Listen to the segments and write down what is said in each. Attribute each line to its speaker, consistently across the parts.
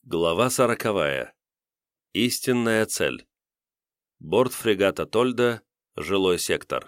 Speaker 1: Глава 40. Истинная цель. Борт фрегата Тольда, жилой сектор.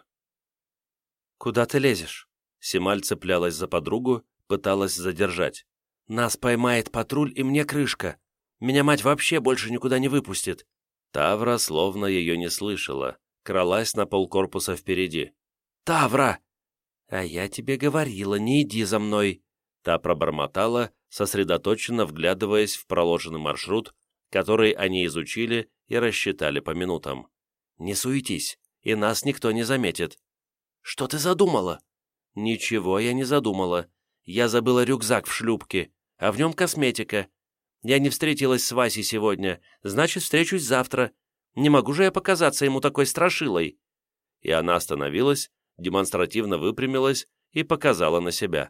Speaker 1: «Куда ты лезешь?» Сималь цеплялась за подругу, пыталась задержать. «Нас поймает патруль, и мне крышка. Меня мать вообще больше никуда не выпустит». Тавра словно ее не слышала, кралась на полкорпуса впереди. «Тавра!» «А я тебе говорила, не иди за мной!» Та пробормотала, сосредоточенно вглядываясь в проложенный маршрут, который они изучили и рассчитали по минутам. «Не суетись, и нас никто не заметит». «Что ты задумала?» «Ничего я не задумала. Я забыла рюкзак в шлюпке, а в нем косметика. Я не встретилась с Васей сегодня, значит, встречусь завтра. Не могу же я показаться ему такой страшилой». И она остановилась, демонстративно выпрямилась и показала на себя.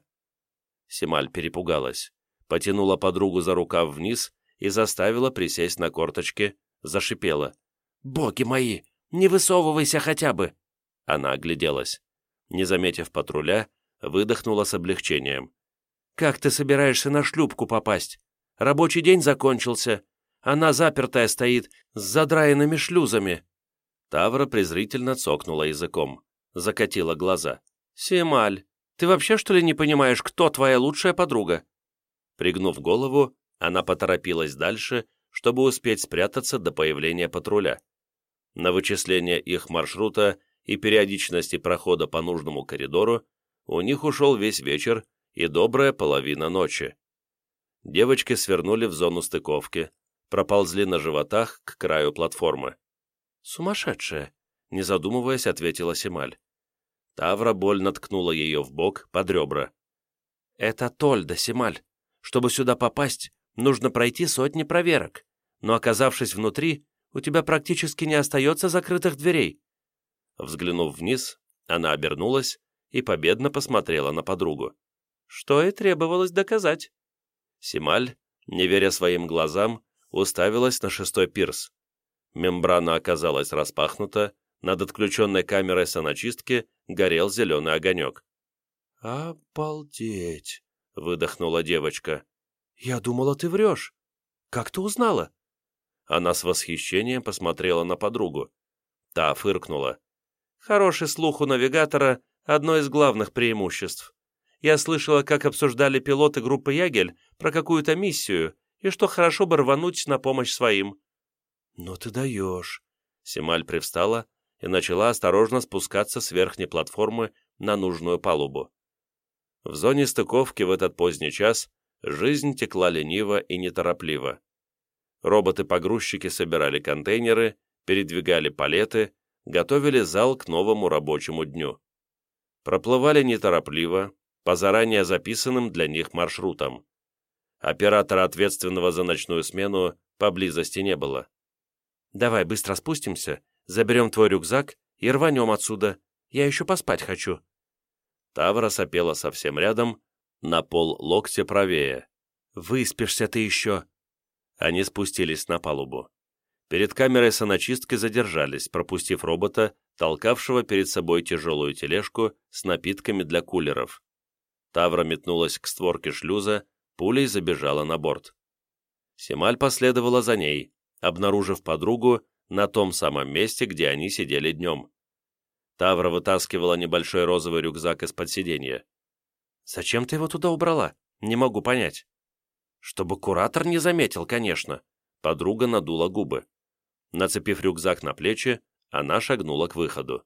Speaker 1: Сималь перепугалась, потянула подругу за рукав вниз и заставила присесть на корточки, зашипела. «Боги мои, не высовывайся хотя бы!» Она огляделась. Не заметив патруля, выдохнула с облегчением. «Как ты собираешься на шлюпку попасть? Рабочий день закончился. Она запертая стоит, с задраенными шлюзами». Тавра презрительно цокнула языком, закатила глаза. «Сималь, ты вообще, что ли, не понимаешь, кто твоя лучшая подруга?» Пригнув голову, она поторопилась дальше, чтобы успеть спрятаться до появления патруля. На вычисление их маршрута и периодичности прохода по нужному коридору у них ушел весь вечер и добрая половина ночи. Девочки свернули в зону стыковки, проползли на животах к краю платформы. «Сумасшедшая!» — не задумываясь, ответила Сималь. Тавра больно ткнула ее в бок, под ребра. «Это Тольда, Сималь. Чтобы сюда попасть, нужно пройти сотни проверок, но, оказавшись внутри, у тебя практически не остается закрытых дверей». Взглянув вниз, она обернулась и победно посмотрела на подругу. Что и требовалось доказать. Сималь, не веря своим глазам, уставилась на шестой пирс. Мембрана оказалась распахнута, над отключенной камерой саночистки горел зеленый огонек. «Обалдеть!» — выдохнула девочка. «Я думала, ты врешь. Как ты узнала?» Она с восхищением посмотрела на подругу. Та фыркнула. «Хороший слух у навигатора — одно из главных преимуществ. Я слышала, как обсуждали пилоты группы «Ягель» про какую-то миссию, и что хорошо бы рвануть на помощь своим». «Ну ты даешь!» Сималь привстала и начала осторожно спускаться с верхней платформы на нужную палубу. В зоне стыковки в этот поздний час жизнь текла лениво и неторопливо. Роботы-погрузчики собирали контейнеры, передвигали палеты, готовили зал к новому рабочему дню. Проплывали неторопливо, по заранее записанным для них маршрутам. Оператора, ответственного за ночную смену, поблизости не было. «Давай быстро спустимся, заберем твой рюкзак и рванем отсюда. Я еще поспать хочу». Тавра сопела совсем рядом, на пол локтя правее. «Выспишься ты еще!» Они спустились на палубу. Перед камерой саночистки задержались, пропустив робота, толкавшего перед собой тяжелую тележку с напитками для кулеров. Тавра метнулась к створке шлюза, пулей забежала на борт. Сималь последовала за ней, обнаружив подругу на том самом месте, где они сидели днем. Тавра вытаскивала небольшой розовый рюкзак из-под сиденья. «Зачем ты его туда убрала? Не могу понять». «Чтобы куратор не заметил, конечно». Подруга надула губы. Нацепив рюкзак на плечи, она шагнула к выходу.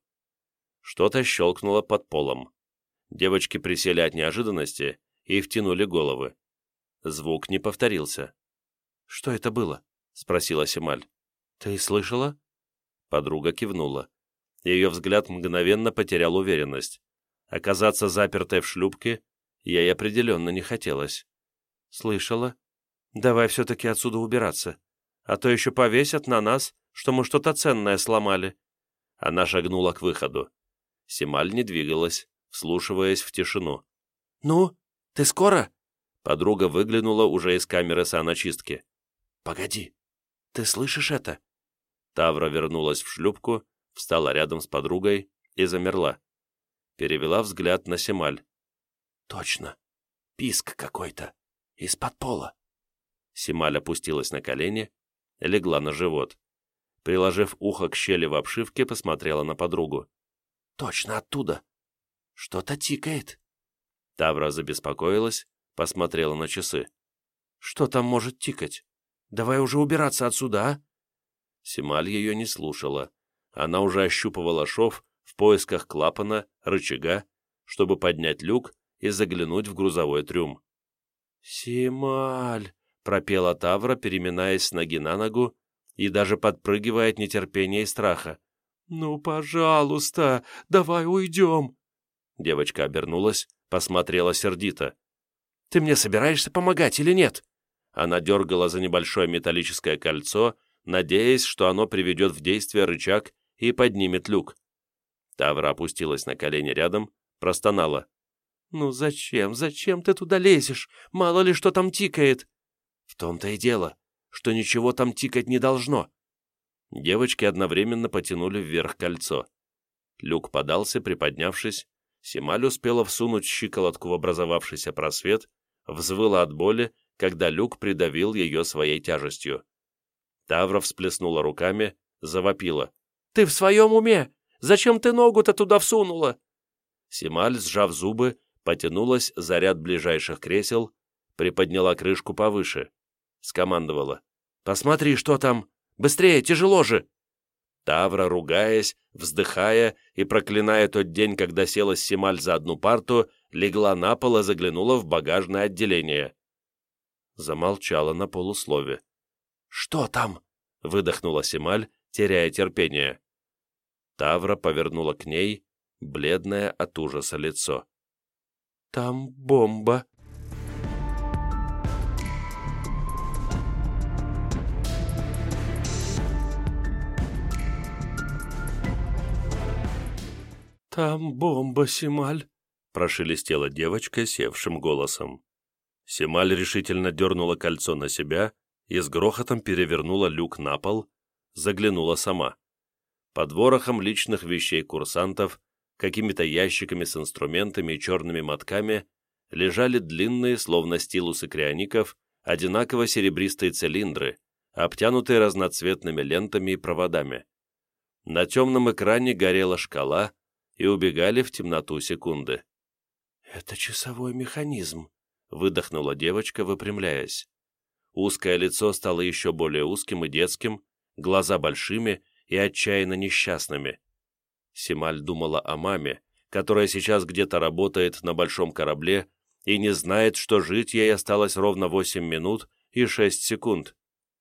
Speaker 1: Что-то щелкнуло под полом. Девочки присели от неожиданности и втянули головы. Звук не повторился. «Что это было?» — спросила Сималь. «Ты слышала?» Подруга кивнула. Ее взгляд мгновенно потерял уверенность. Оказаться запертой в шлюпке ей определенно не хотелось. «Слышала? Давай все-таки отсюда убираться, а то еще повесят на нас, что мы что-то ценное сломали». Она шагнула к выходу. Сималь не двигалась, вслушиваясь в тишину. «Ну, ты скоро?» Подруга выглянула уже из камеры саночистки. «Погоди, ты слышишь это?» Тавра вернулась в шлюпку, встала рядом с подругой и замерла. Перевела взгляд на Сималь. «Точно, писк какой-то, из-под пола». Сималь опустилась на колени, легла на живот. Приложив ухо к щели в обшивке, посмотрела на подругу. «Точно оттуда! Что-то тикает!» Тавра забеспокоилась, посмотрела на часы. «Что там может тикать? Давай уже убираться отсюда, а?» Сималь ее не слушала. Она уже ощупывала шов в поисках клапана, рычага, чтобы поднять люк и заглянуть в грузовой трюм. «Сималь!» — пропела Тавра, переминаясь с ноги на ногу и даже подпрыгивая от нетерпения и страха. «Ну, пожалуйста, давай уйдем!» Девочка обернулась, посмотрела сердито. «Ты мне собираешься помогать или нет?» Она дергала за небольшое металлическое кольцо, надеясь, что оно приведет в действие рычаг и поднимет люк. Тавра опустилась на колени рядом, простонала. «Ну зачем ты туда лезешь? Мало ли что там тикает!» «В том-то и дело, что ничего там тикать не должно!» Девочки одновременно потянули вверх кольцо. Люк подался, приподнявшись. Сималь успела всунуть щиколотку в образовавшийся просвет, взвыла от боли, когда люк придавил ее своей тяжестью. Тавра всплеснула руками, завопила. «Ты в своем уме? Зачем ты ногу-то туда всунула?» Сималь, сжав зубы, потянулась за ряд ближайших кресел, приподняла крышку повыше. Скомандовала. «Посмотри, что там! Быстрее, тяжело же!» Тавра, ругаясь, вздыхая и проклиная тот день, когда села с Сималь за одну парту, легла на пол и заглянула в багажное отделение. Замолчала на полуслове. «Что там?» — выдохнула Сималь, теряя терпение. Тавра повернула к ней, бледное от ужаса лицо. «Там бомба!» «Там бомба, Сималь!» — прошелестела девочка севшим голосом. Сималь решительно дернула кольцо на себя и с грохотом перевернула люк на пол, заглянула сама. Под ворохом личных вещей курсантов, какими-то ящиками с инструментами и черными мотками лежали длинные, словно стилусы криоников, одинаково серебристые цилиндры, обтянутые разноцветными лентами и проводами. На темном экране горела шкала, и убегали в темноту секунды. «Это часовой механизм», — выдохнула девочка, выпрямляясь. Узкое лицо стало еще более узким и детским, глаза большими и отчаянно несчастными. Сималь думала о маме, которая сейчас где-то работает на большом корабле и не знает, что жить ей осталось ровно 8 минут и 6 секунд.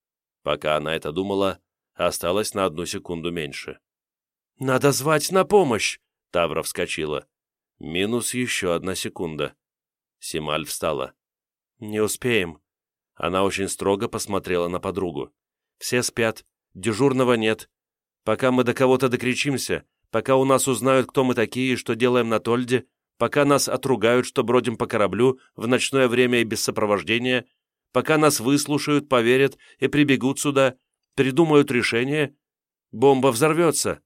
Speaker 1: Пока она это думала, осталось на 1 секунду меньше. «Надо звать на помощь!» Тавра вскочила. Минус еще 1 секунда. Сималь встала. «Не успеем». Она очень строго посмотрела на подругу. «Все спят, дежурного нет. Пока мы до кого-то докричимся, пока у нас узнают, кто мы такие и что делаем на Тольде, пока нас отругают, что бродим по кораблю в ночное время и без сопровождения, пока нас выслушают, поверят и прибегут сюда, придумают решение, бомба взорвется».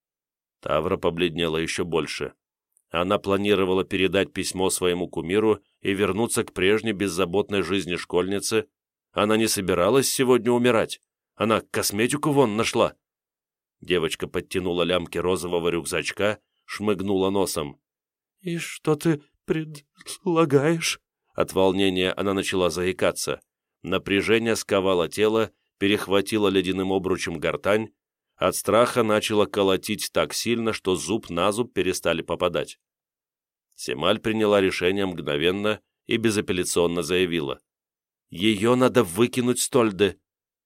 Speaker 1: Тавра побледнела еще больше. Она планировала передать письмо своему кумиру и вернуться к прежней беззаботной жизни школьницы. Она не собиралась сегодня умирать. Она косметику вон нашла. Девочка подтянула лямки розового рюкзачка, шмыгнула носом. «И что ты предлагаешь?» От волнения она начала заикаться. Напряжение сковало тело, перехватило ледяным обручем гортань. От страха начало колотить так сильно, что зуб на зуб перестали попадать. Сималь приняла решение мгновенно и безапелляционно заявила. «Ее надо выкинуть с Тольды».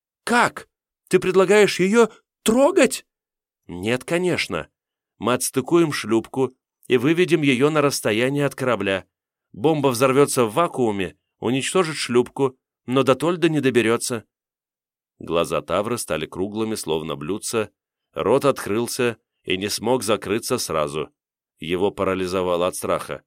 Speaker 1: «Как? Ты предлагаешь ее трогать?» «Нет, конечно. Мы отстыкуем шлюпку и выведем ее на расстояние от корабля. Бомба взорвется в вакууме, уничтожит шлюпку, но до Тольды не доберется». Глаза Тавры стали круглыми, словно блюдца, рот открылся и не смог закрыться сразу. Его парализовало от страха.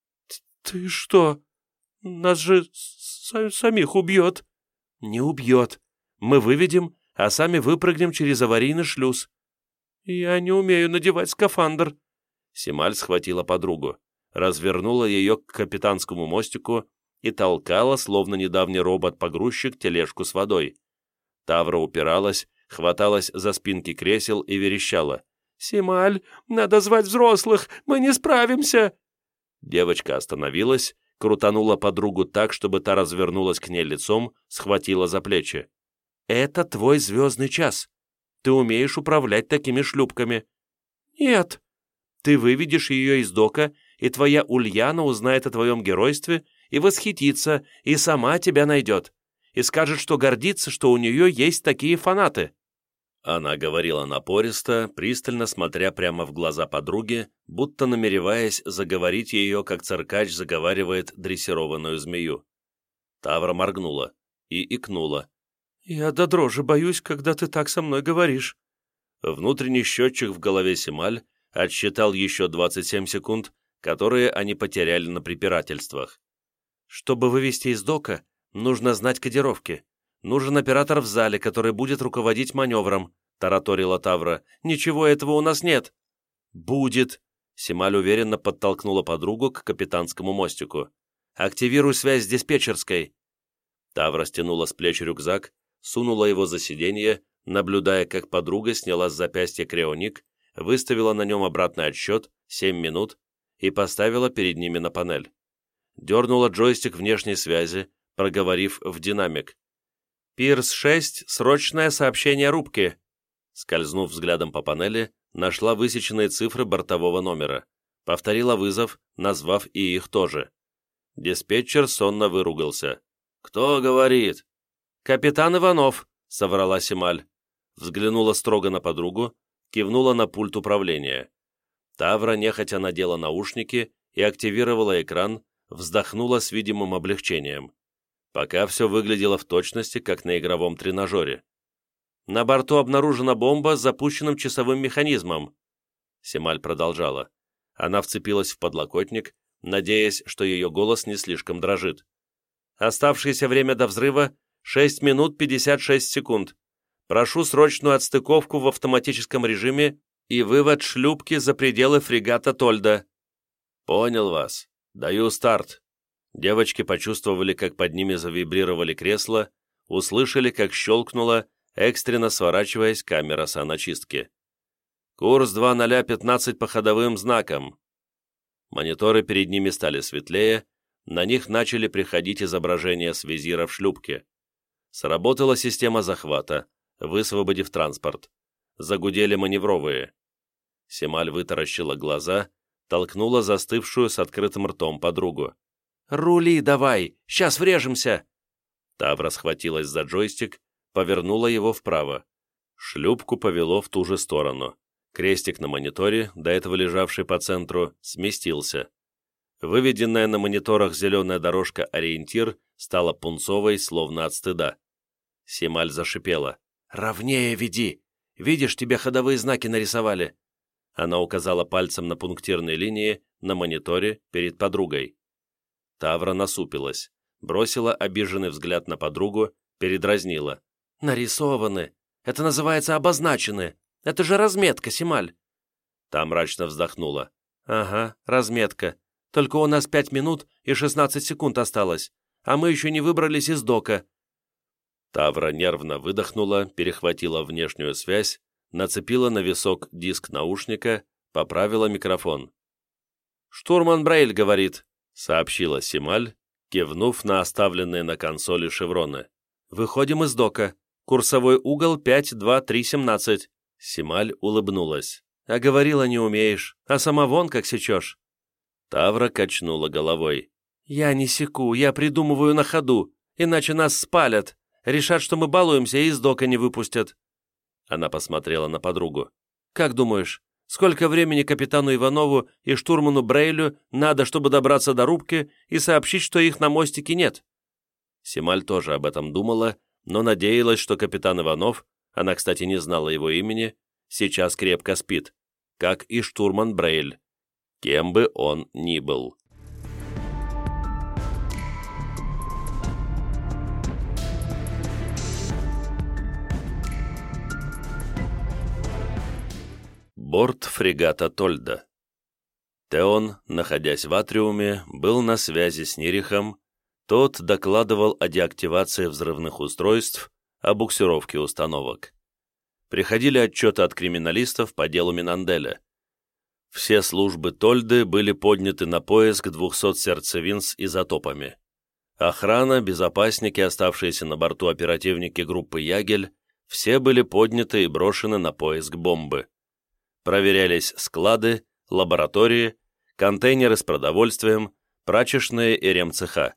Speaker 1: «Ты что? Нас же самих убьет!» «Не убьет. Мы выведем, а сами выпрыгнем через аварийный шлюз». «Я не умею надевать скафандр». Сималь схватила подругу, развернула ее к капитанскому мостику и толкала, словно недавний робот-погрузчик, тележку с водой. Тавра упиралась, хваталась за спинки кресел и верещала. «Сималь, надо звать взрослых, мы не справимся!» Девочка остановилась, крутанула подругу так, чтобы та развернулась к ней лицом, схватила за плечи. «Это твой звездный час. Ты умеешь управлять такими шлюпками». «Нет». «Ты выведешь ее из дока, и твоя Ульяна узнает о твоем геройстве и восхитится, и сама тебя найдет, и скажет, что гордится, что у нее есть такие фанаты». Она говорила напористо, пристально смотря прямо в глаза подруги, будто намереваясь заговорить ее, как циркач заговаривает дрессированную змею. Тавра моргнула и икнула. «Я до дрожи боюсь, когда ты так со мной говоришь». Внутренний счетчик в голове Сималь отсчитал еще 27 секунд, которые они потеряли на препирательствах. «Чтобы вывести из дока, нужно знать кодировки. Нужен оператор в зале, который будет руководить маневром», — тараторила Тавра. «Ничего этого у нас нет». «Будет», — Сималь уверенно подтолкнула подругу к капитанскому мостику. «Активируй связь с диспетчерской». Тавра стянула с плеч рюкзак, сунула его за сиденье, наблюдая, как подруга сняла с запястья креоник, выставила на нем обратный отсчет, 7 минут, и поставила перед ними на панель. Дернула джойстик внешней связи, проговорив в динамик. «Пирс-6, срочное сообщение рубки». Скользнув взглядом по панели, нашла высеченные цифры бортового номера. Повторила вызов, назвав и их тоже. Диспетчер сонно выругался. «Кто говорит?» «Капитан Иванов», — соврала Сималь. Взглянула строго на подругу, кивнула на пульт управления. Тавра нехотя надела наушники и активировала экран, вздохнула с видимым облегчением. Пока все выглядело в точности, как на игровом тренажере. «На борту обнаружена бомба с запущенным часовым механизмом». Сималь продолжала. Она вцепилась в подлокотник, надеясь, что ее голос не слишком дрожит. «Оставшееся время до взрыва — 6 минут 56 секунд. Прошу срочную отстыковку в автоматическом режиме и вывод шлюпки за пределы фрегата Тольда». «Понял вас. Даю старт». Девочки почувствовали, как под ними завибрировали кресла, услышали, как щелкнула, экстренно сворачиваясь, камера саночистки. «Курс 2015 по ходовым знакам». Мониторы перед ними стали светлее, на них начали приходить изображения с визиров шлюпки. Сработала система захвата, высвободив транспорт. Загудели маневровые. Сималь вытаращила глаза, толкнула застывшую с открытым ртом подругу. «Рули давай! Сейчас врежемся!» Тавра схватилась за джойстик, повернула его вправо. Шлюпку повело в ту же сторону. Крестик на мониторе, до этого лежавший по центру, сместился. Выведенная на мониторах зеленая дорожка «Ориентир» стала пунцовой, словно от стыда. Сималь зашипела. «Ровнее веди! Видишь, тебе ходовые знаки нарисовали!» Она указала пальцем на пунктирные линии на мониторе перед подругой. Тавра насупилась, бросила обиженный взгляд на подругу, передразнила. «Нарисованы! Это называется обозначены! Это же разметка, Сималь!» Та мрачно вздохнула. «Ага, разметка. Только у нас 5 минут и 16 секунд осталось, а мы еще не выбрались из дока». Тавра нервно выдохнула, перехватила внешнюю связь, нацепила на висок диск наушника, поправила микрофон. «Штурман Брейль говорит», — сообщила Сималь, кивнув на оставленные на консоли шевроны. «Выходим из дока. Курсовой угол 5-2-3-17». Сималь улыбнулась. «А говорила не умеешь, а сама вон как сечешь». Тавра качнула головой. «Я не секу, я придумываю на ходу, иначе нас спалят. Решат, что мы балуемся, и из дока не выпустят». Она посмотрела на подругу. «Как думаешь, сколько времени капитану Иванову и штурману Брейлю надо, чтобы добраться до рубки и сообщить, что их на мостике нет?» Сималь тоже об этом думала, но надеялась, что капитан Иванов, она, кстати, не знала его имени, сейчас крепко спит, как и штурман Брейль, кем бы он ни был. Борт фрегата Тольда. Теон, находясь в атриуме, был на связи с Нирихом, Тот докладывал о деактивации взрывных устройств, о буксировке установок. Приходили отчеты от криминалистов по делу Минанделя. Все службы Тольды были подняты на поиск 200 сердцевин с изотопами. Охрана, безопасники, оставшиеся на борту оперативники группы «Ягель», все были подняты и брошены на поиск бомбы. Проверялись склады, лаборатории, контейнеры с продовольствием, прачечные и ремцеха.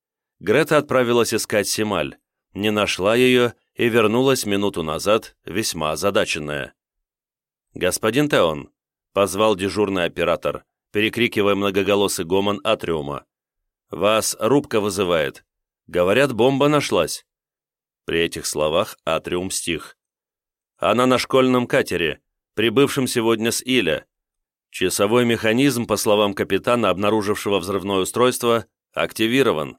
Speaker 1: Грета отправилась искать Сималь, не нашла ее и вернулась минуту назад, весьма озадаченная. «Господин Теон», — позвал дежурный оператор, перекрикивая многоголосый гомон атриума. «Вас рубка вызывает. Говорят, бомба нашлась». При этих словах атриум стих. «Она на школьном катере, прибывшем сегодня с Иля. Часовой механизм, по словам капитана, обнаружившего взрывное устройство, активирован».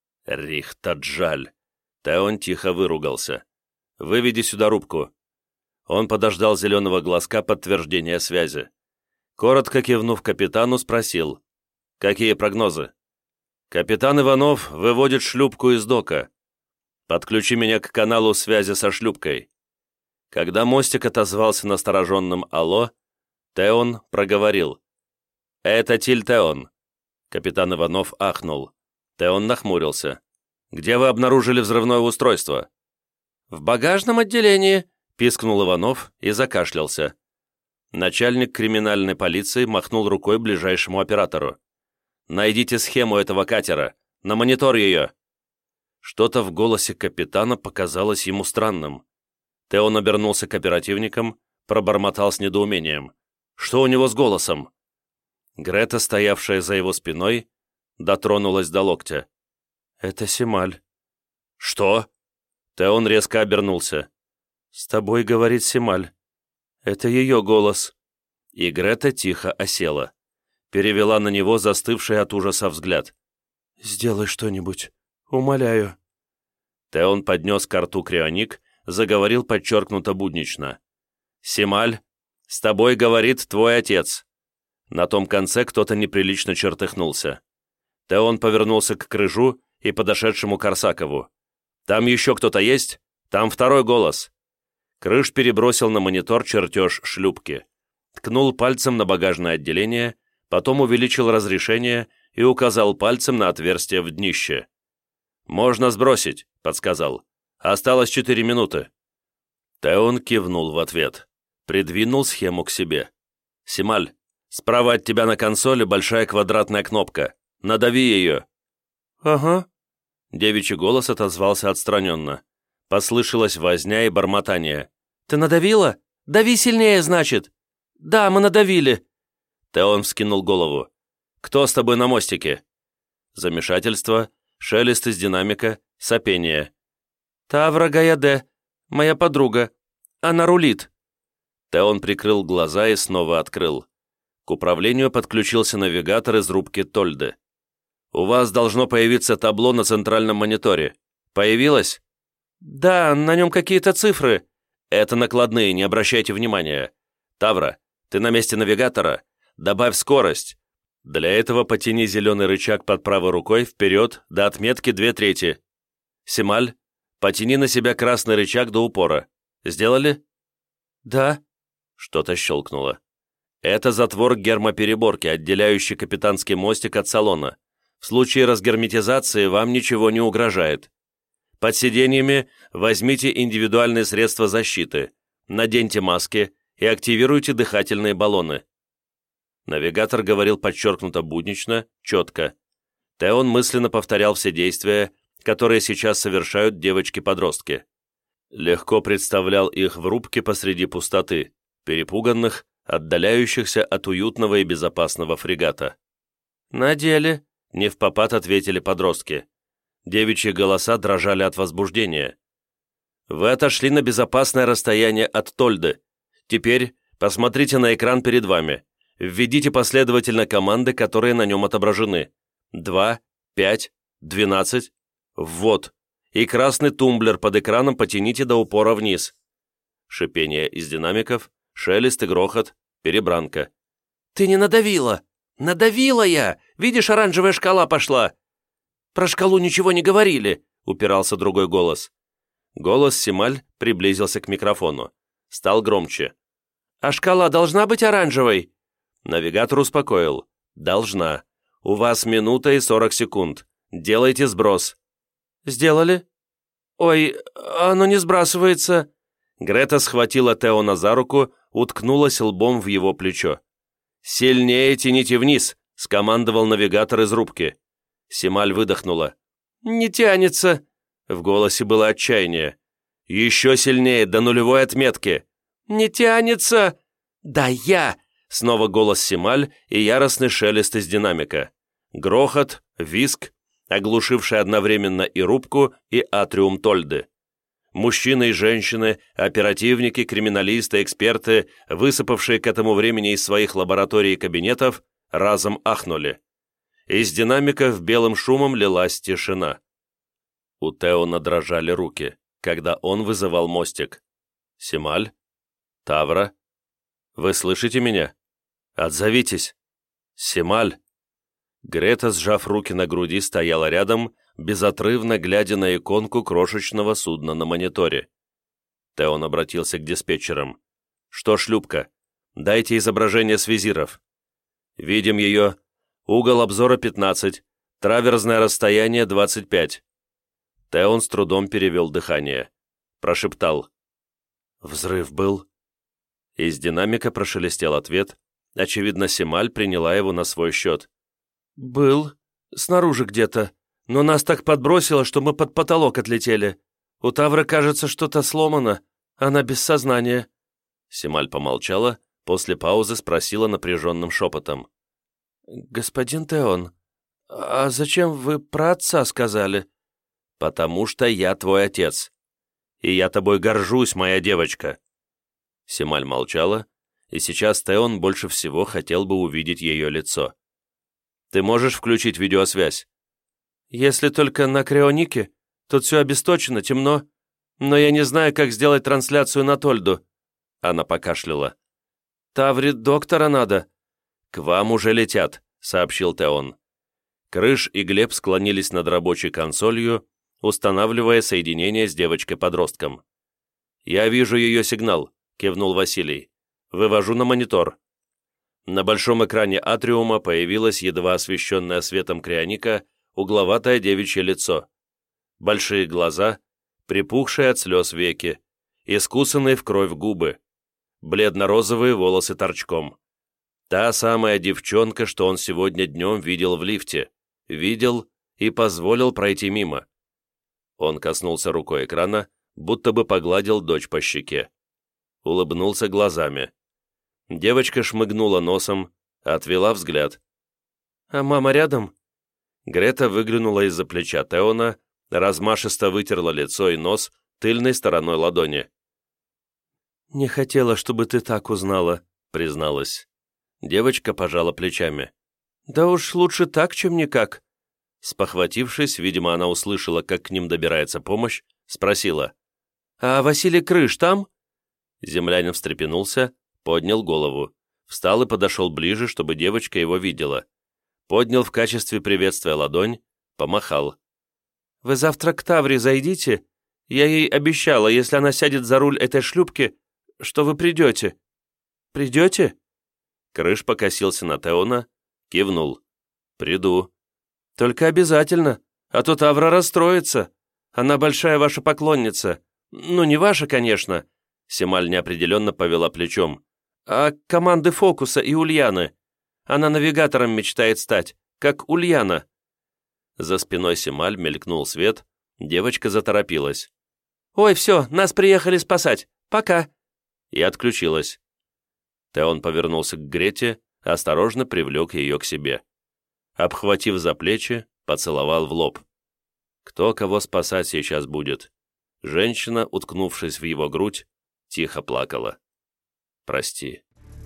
Speaker 1: «Рихтаджаль!» Теон тихо выругался. «Выведи сюда рубку». Он подождал зеленого глазка подтверждения связи. Коротко кивнув капитану, спросил: «Какие прогнозы?» «Капитан Иванов выводит шлюпку из дока. Подключи меня к каналу связи со шлюпкой». Когда мостик отозвался настороженным «Алло», Теон проговорил: «Это Тиль Теон». Капитан Иванов ахнул. Теон нахмурился. «Где вы обнаружили взрывное устройство?» «В багажном отделении», — пискнул Иванов и закашлялся. Начальник криминальной полиции махнул рукой ближайшему оператору. «Найдите схему этого катера. На монитор ее». Что-то в голосе капитана показалось ему странным. Теон обернулся к оперативникам, пробормотал с недоумением. «Что у него с голосом?» Грета, стоявшая за его спиной, дотронулась до локтя. «Это Сималь». «Что?» Теон резко обернулся. «С тобой говорит Сималь. Это ее голос». И Грета тихо осела. Перевела на него застывший от ужаса взгляд. «Сделай что-нибудь. Умоляю». Теон поднес к рту крионик, заговорил подчеркнуто буднично. «Сималь, с тобой говорит твой отец». На том конце кто-то неприлично чертыхнулся. Теон повернулся к Крыжу и подошедшему Корсакову. «Там еще кто-то есть? Там второй голос». Крыж перебросил на монитор чертеж шлюпки. Ткнул пальцем на багажное отделение, потом увеличил разрешение и указал пальцем на отверстие в днище. «Можно сбросить», — подсказал. «Осталось 4 минуты». Теон кивнул в ответ. Придвинул схему к себе. «Сималь, справа от тебя на консоли большая квадратная кнопка. Надави ее». «Ага». Девичий голос отозвался отстраненно. Послышалась возня и бормотание. «Ты надавила? Дави сильнее, значит!» «Да, мы надавили!» Теон вскинул голову. «Кто с тобой на мостике?» Замешательство, шелест из динамика, сопение. «Тавра Гаяде, моя подруга. Она рулит». Теон прикрыл глаза и снова открыл. К управлению подключился навигатор из рубки Тольды. «У вас должно появиться табло на центральном мониторе. Появилось?» «Да, на нем какие-то цифры». «Это накладные, не обращайте внимания. Тавра, ты на месте навигатора? Добавь скорость. Для этого потяни зеленый рычаг под правой рукой вперед до отметки 2/3. Сималь, потяни на себя красный рычаг до упора. Сделали?» «Да». Что-то щелкнуло. «Это затвор гермопереборки, отделяющий капитанский мостик от салона. В случае разгерметизации вам ничего не угрожает. Под сиденьями возьмите индивидуальные средства защиты, наденьте маски и активируйте дыхательные баллоны». Навигатор говорил подчеркнуто буднично, четко. Теон мысленно повторял все действия, которые сейчас совершают девочки-подростки. Легко представлял их в рубке посреди пустоты, перепуганных, отдаляющихся от уютного и безопасного фрегата. «На деле», — невпопад ответили подростки. Девичьи голоса дрожали от возбуждения. «Вы отошли на безопасное расстояние от Тольды. Теперь посмотрите на экран перед вами. Введите последовательно команды, которые на нем отображены. 2, 5, 12. Ввод. И красный тумблер под экраном потяните до упора вниз». Шипение из динамиков, шелест и грохот, перебранка. «Ты не надавила! Надавила я! Видишь, оранжевая шкала пошла!» Про шкалу ничего не говорили!» — упирался другой голос. Голос Сималь приблизился к микрофону. Стал громче. «А шкала должна быть оранжевой?» Навигатор успокоил. «Должна. У вас 1 минута и 40 секунд. Делайте сброс». «Сделали?» «Ой, оно не сбрасывается». Грета схватила Теона за руку, уткнулась лбом в его плечо. «Сильнее тяните вниз», — скомандовал навигатор из рубки. Сималь выдохнула. «Не тянется». В голосе было отчаяние. «Еще сильнее, до нулевой отметки». «Не тянется». «Да я!» Снова голос Сималь и яростный шелест из динамика. Грохот, визг, оглушивший одновременно и рубку, и атриум Тольды. Мужчины и женщины, оперативники, криминалисты, эксперты, высыпавшие к этому времени из своих лабораторий и кабинетов, разом ахнули. Из динамиков белым шумом лилась тишина. У Теона дрожали руки, когда он вызывал мостик. «Сималь? Тавра? Вы слышите меня? Отзовитесь! Сималь!» Грета, сжав руки на груди, стояла рядом, безотрывно глядя на иконку крошечного судна на мониторе. Теон обратился к диспетчерам. «Что шлюпка? Дайте изображение с визиров. Видим ее. Угол обзора 15, траверзное расстояние 25». Теон с трудом перевел дыхание. Прошептал. «Взрыв был?» Из динамика прошелестел ответ. Очевидно, Сималь приняла его на свой счет. «Был. Снаружи где-то. Но нас так подбросило, что мы под потолок отлетели. У Тавры, кажется, что-то сломано. Она без сознания». Сималь помолчала, после паузы спросила напряженным шепотом. «Господин Теон, а зачем вы про отца сказали?» «Потому что я твой отец. И я тобой горжусь, моя девочка». Сималь молчала, и сейчас Теон больше всего хотел бы увидеть ее лицо. «Ты можешь включить видеосвязь?» «Если только на Крионике. Тут все обесточено, темно. Но я не знаю, как сделать трансляцию на Тольду». Она покашляла. «Тавре доктора надо». «К вам уже летят», — сообщил Теон. Крыш и Глеб склонились над рабочей консолью, устанавливая соединение с девочкой-подростком. «Я вижу ее сигнал», — кивнул Василий. «Вывожу на монитор». На большом экране атриума появилось едва освещенное светом крионика угловатое девичье лицо. Большие глаза, припухшие от слез веки, искусанные в кровь губы, бледно-розовые волосы торчком. Та самая девчонка, что он сегодня днем видел в лифте. Видел и позволил пройти мимо. Он коснулся рукой экрана, будто бы погладил дочь по щеке. Улыбнулся глазами. Девочка шмыгнула носом, отвела взгляд. «А мама рядом?» Грета выглянула из-за плеча Теона, размашисто вытерла лицо и нос тыльной стороной ладони. «Не хотела, чтобы ты так узнала», — призналась. Девочка пожала плечами. «Да уж лучше так, чем никак». Спохватившись, видимо, она услышала, как к ним добирается помощь, спросила. «А Василий Крыш там?» Землянин встрепенулся, поднял голову, встал и подошел ближе, чтобы девочка его видела. Поднял в качестве приветствия ладонь, помахал. «Вы завтра к Тавре зайдите? Я ей обещала, если она сядет за руль этой шлюпки, что вы придете. Придете?» Крыш покосился на Теона, кивнул. «Приду». «Только обязательно, а то Тавра расстроится. Она большая ваша поклонница. Ну, не ваша, конечно». Сималь неопределенно повела плечом. «А команды Фокуса и Ульяны. Она навигатором мечтает стать, как Ульяна». За спиной Сималь мелькнул свет, девочка заторопилась. «Ой, все, нас приехали спасать. Пока!» И отключилась. Теон повернулся к Грете, осторожно привлек ее к себе. Обхватив за плечи, поцеловал в лоб. Кто кого спасать сейчас будет? Женщина, уткнувшись в его грудь, тихо плакала. «Прости».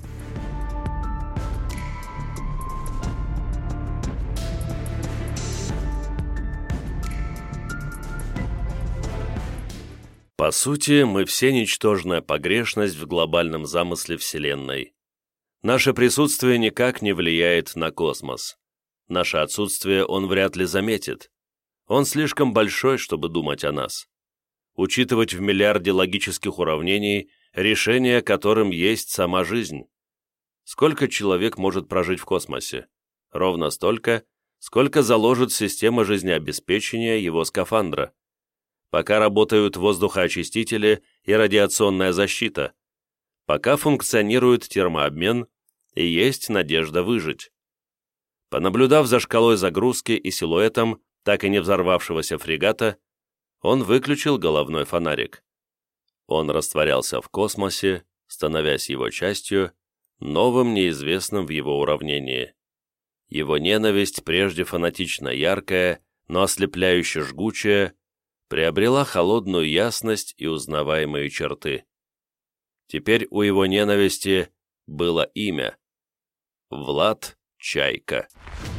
Speaker 1: По сути, мы все ничтожная погрешность в глобальном замысле Вселенной. Наше присутствие никак не влияет на космос. Наше отсутствие он вряд ли заметит. Он слишком большой, чтобы думать о нас. Учитывать в миллиарде логических уравнений, решение которым есть сама жизнь. Сколько человек может прожить в космосе? Ровно столько, сколько заложит система жизнеобеспечения его скафандра. Пока работают воздухоочистители и радиационная защита. Пока функционирует термообмен и есть надежда выжить. Понаблюдав за шкалой загрузки и силуэтом так и не взорвавшегося фрегата, он выключил головной фонарик. Он растворялся в космосе, становясь его частью, новым неизвестным в его уравнении. Его ненависть, прежде фанатично яркая, но ослепляюще жгучая, приобрела холодную ясность и узнаваемые черты. Теперь у его ненависти было имя — Влад Чайка.